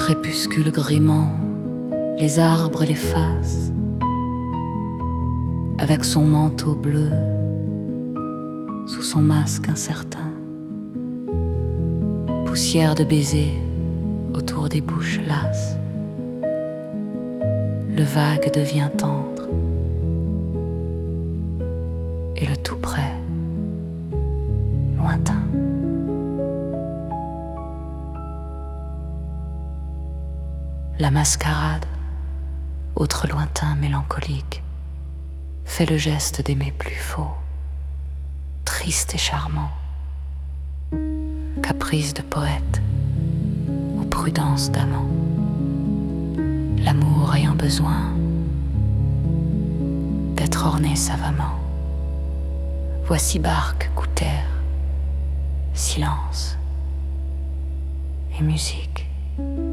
crépuscule gréement les arbres l'effacent avec son manteau bleu sous son masque incertain. Poussière de baisers autour des bouches lasses, le vague devient tendre et le tout près lointain. La mascarade, autre lointain mélancolique, fait le geste d'aimer plus faux, triste et charmant, caprice de poète ou prudence d'amant. L'amour ayant besoin d'être orné savamment. Voici barque, gouttière, silence et musique.